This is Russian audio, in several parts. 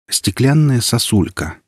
Стеклянная сосулька.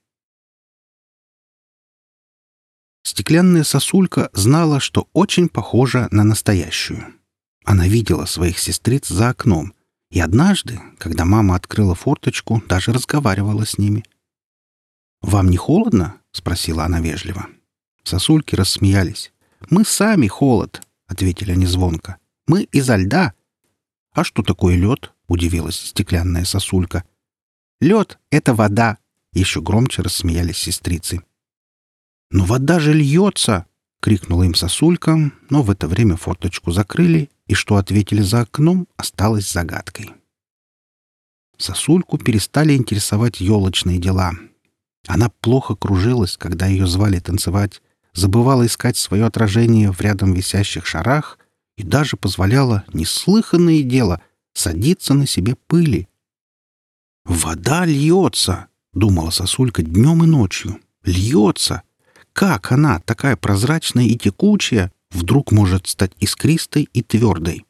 Стеклянная сосулька знала, что очень похожа на настоящую. Она видела своих сестриц за окном, и однажды, когда мама открыла форточку, даже разговаривала с ними. «Вам не холодно?» — спросила она вежливо. Сосульки рассмеялись. «Мы сами холод», — ответили они звонко. «Мы изо льда». «А что такое лед?» — удивилась стеклянная сосулька. «Лед — это вода!» — еще громче рассмеялись сестрицы. «Но вода же льется!» — крикнула им сосулька, но в это время форточку закрыли, и что ответили за окном, осталось загадкой. Сосульку перестали интересовать елочные дела. Она плохо кружилась, когда ее звали танцевать, забывала искать свое отражение в рядом висящих шарах и даже позволяла, неслыханное дело, садиться на себе пыли. «Вода льется!» — думала сосулька днем и ночью. «Льется! Как она, такая прозрачная и текучая, вдруг может стать искристой и твердой?»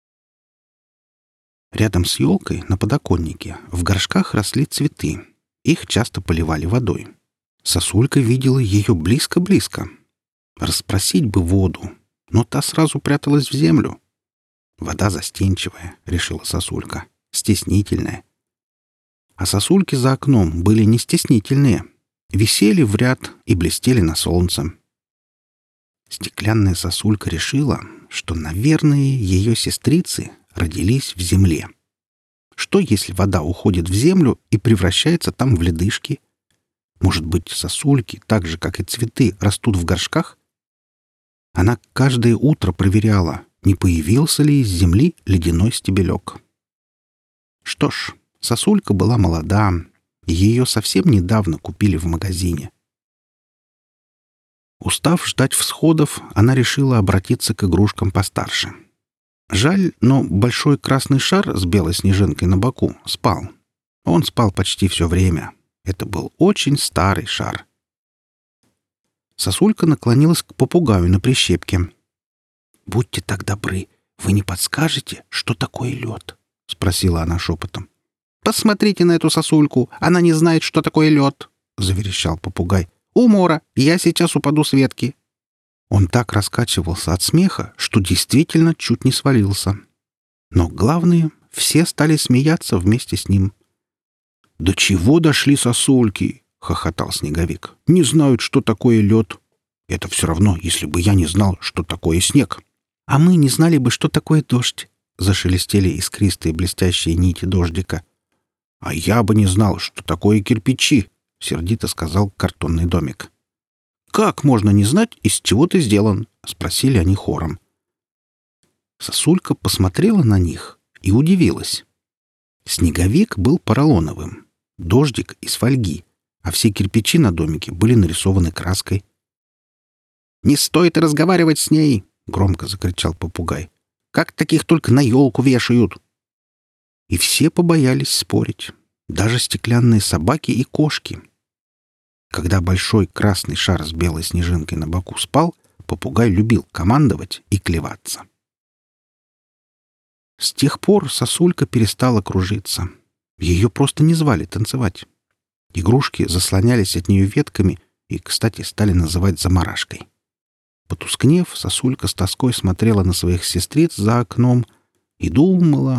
Рядом с елкой на подоконнике в горшках росли цветы. Их часто поливали водой. Сосулька видела ее близко-близко. Расспросить бы воду, но та сразу пряталась в землю. «Вода застенчивая», — решила сосулька, — «стеснительная». А сосульки за окном были не стеснительные, висели в ряд и блестели на солнце. Стеклянная сосулька решила, что, наверное, ее сестрицы родились в земле. Что, если вода уходит в землю и превращается там в ледышки? Может быть, сосульки, так же, как и цветы, растут в горшках? Она каждое утро проверяла, не появился ли из земли ледяной стебелек. Что ж, сосулька была молода, и ее совсем недавно купили в магазине. Устав ждать всходов, она решила обратиться к игрушкам постарше. Жаль, но большой красный шар с белой снежинкой на боку спал. Он спал почти все время. Это был очень старый шар. Сосулька наклонилась к попугаю на прищепке. «Будьте так добры, вы не подскажете, что такое лед?» — спросила она шепотом. «Посмотрите на эту сосульку, она не знает, что такое лед!» — заверещал попугай. «Умора! Я сейчас упаду с ветки!» Он так раскачивался от смеха, что действительно чуть не свалился. Но главное, все стали смеяться вместе с ним. «До чего дошли сосульки?» — хохотал Снеговик. «Не знают, что такое лед. Это все равно, если бы я не знал, что такое снег». «А мы не знали бы, что такое дождь!» — зашелестели искристые блестящие нити дождика. «А я бы не знал, что такое кирпичи!» — сердито сказал картонный домик. «Как можно не знать, из чего ты сделан?» — спросили они хором. Сосулька посмотрела на них и удивилась. Снеговик был поролоновым, дождик — из фольги, а все кирпичи на домике были нарисованы краской. «Не стоит и разговаривать с ней!» — громко закричал попугай. «Как таких только на елку вешают!» И все побоялись спорить, даже стеклянные собаки и кошки. Когда большой красный шар с белой снежинкой на боку спал, попугай любил командовать и клеваться. С тех пор сосулька перестала кружиться. Ее просто не звали танцевать. Игрушки заслонялись от нее ветками и, кстати, стали называть замарашкой. Потускнев, сосулька с тоской смотрела на своих сестриц за окном и думала.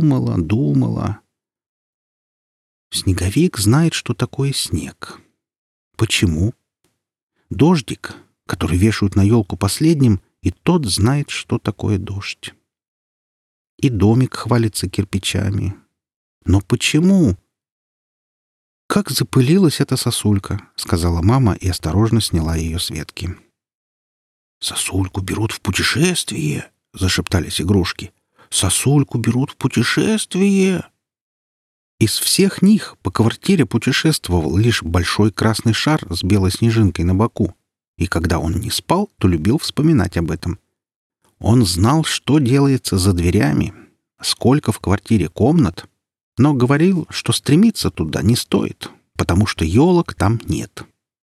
Снеговик знает, что такое снег. Почему? Дождик, который вешают на елку последним, и тот знает, что такое дождь. И домик хвалится кирпичами. Но почему? «Как запылилась эта сосулька!» — сказала мама и осторожно сняла ее с ветки. «Сосульку берут в путешествие!» — зашептались игрушки. «Сосульку берут в путешествие!» Из всех них по квартире путешествовал лишь большой красный шар с белой снежинкой на боку, и когда он не спал, то любил вспоминать об этом. Он знал, что делается за дверями, сколько в квартире комнат, но говорил, что стремиться туда не стоит, потому что елок там нет.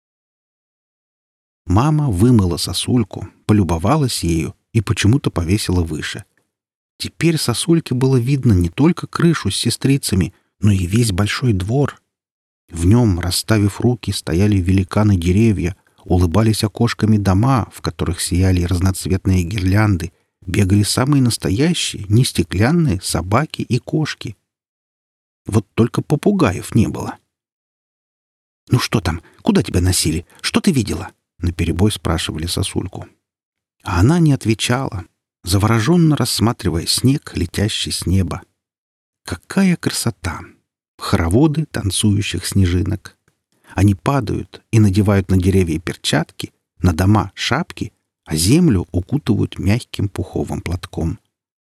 Мама вымыла сосульку, полюбовалась ею и почему-то повесила выше. Теперь сосульке было видно не только крышу с сестрицами, но и весь большой двор. В нем, расставив руки, стояли великаны-деревья, улыбались окошками дома, в которых сияли разноцветные гирлянды, бегали самые настоящие, не стеклянные, собаки и кошки. Вот только попугаев не было. «Ну что там? Куда тебя носили? Что ты видела?» — наперебой спрашивали сосульку. А она не отвечала, завороженно рассматривая снег, летящий с неба. Какая красота! Хороводы танцующих снежинок. Они падают и надевают на деревья перчатки, на дома шапки, а землю укутывают мягким пуховым платком.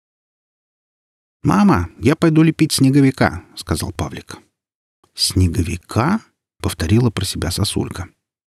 «Мама, я пойду лепить снеговика», — сказал Павлик. «Снеговика?» — повторила про себя сосулька.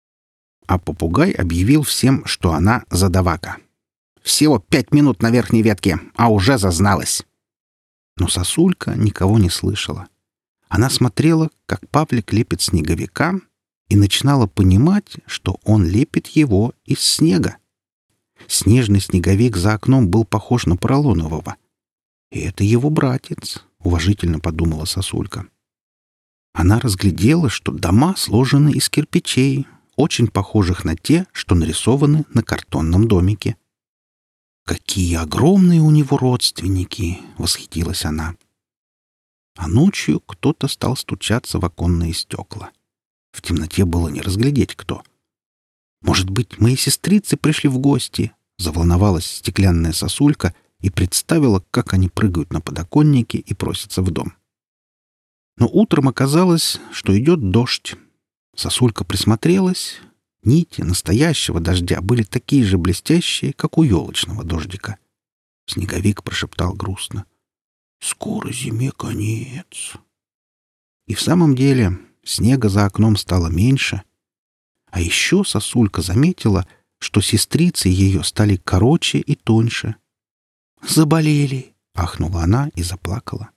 А попугай объявил всем, что она задавака. «Всего 5 минут на верхней ветке, а уже зазналась». Но сосулька никого не слышала. Она смотрела, как Павлик лепит снеговика, и начинала понимать, что он лепит его из снега. Снежный снеговик за окном был похож на поролонового. «И это его братец», — уважительно подумала сосулька. Она разглядела, что дома сложены из кирпичей, очень похожих на те, что нарисованы на картонном домике. «Какие огромные у него родственники!» — восхитилась она. А ночью кто-то стал стучаться в оконные стекла. В темноте было не разглядеть, кто. «Может быть, мои сестрицы пришли в гости?» — заволновалась стеклянная сосулька и представила, как они прыгают на подоконнике и просятся в дом. Но утром оказалось, что идет дождь. Сосулька присмотрелась. Нити настоящего дождя были такие же блестящие, как у елочного дождика. Снеговик прошептал грустно: «Скоро зиме конец». И в самом деле снега за окном стало меньше. А еще сосулька заметила, что сестрицы ее стали короче и тоньше. «Заболели!» — ахнула она и заплакала.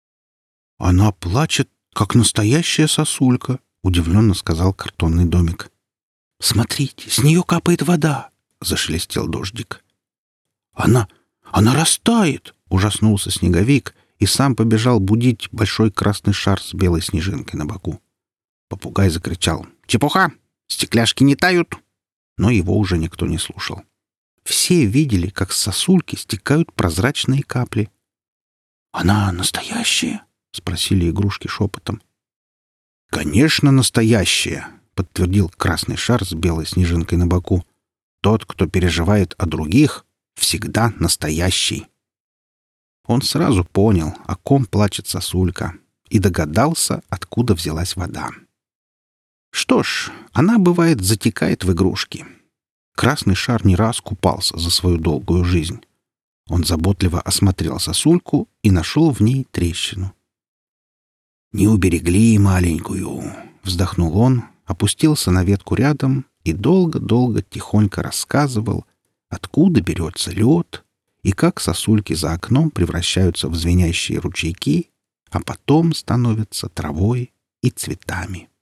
«Она плачет, как настоящая сосулька», — удивленно сказал картонный домик. «Смотрите, с нее капает вода!» — зашелестел дождик. «Она растает!» — ужаснулся снеговик и сам побежал будить большой красный шар с белой снежинкой на боку. Попугай закричал: «Чепуха! Стекляшки не тают!» Но его уже никто не слушал. Все видели, как с сосульки стекают прозрачные капли. «Она настоящая?» — спросили игрушки шепотом. «Конечно, настоящая!» — подтвердил красный шар с белой снежинкой на боку. «Тот, кто переживает о других, всегда настоящий». Он сразу понял, о ком плачет сосулька, и догадался, откуда взялась вода. Что ж, она, бывает, затекает в игрушки. Красный шар не раз купался за свою долгую жизнь. Он заботливо осмотрел сосульку и нашел в ней трещину. «Не уберегли маленькую», — вздохнул он, опустился на ветку рядом и долго-долго тихонько рассказывал, откуда берется лед и как сосульки за окном превращаются в звенящие ручейки, а потом становятся травой и цветами.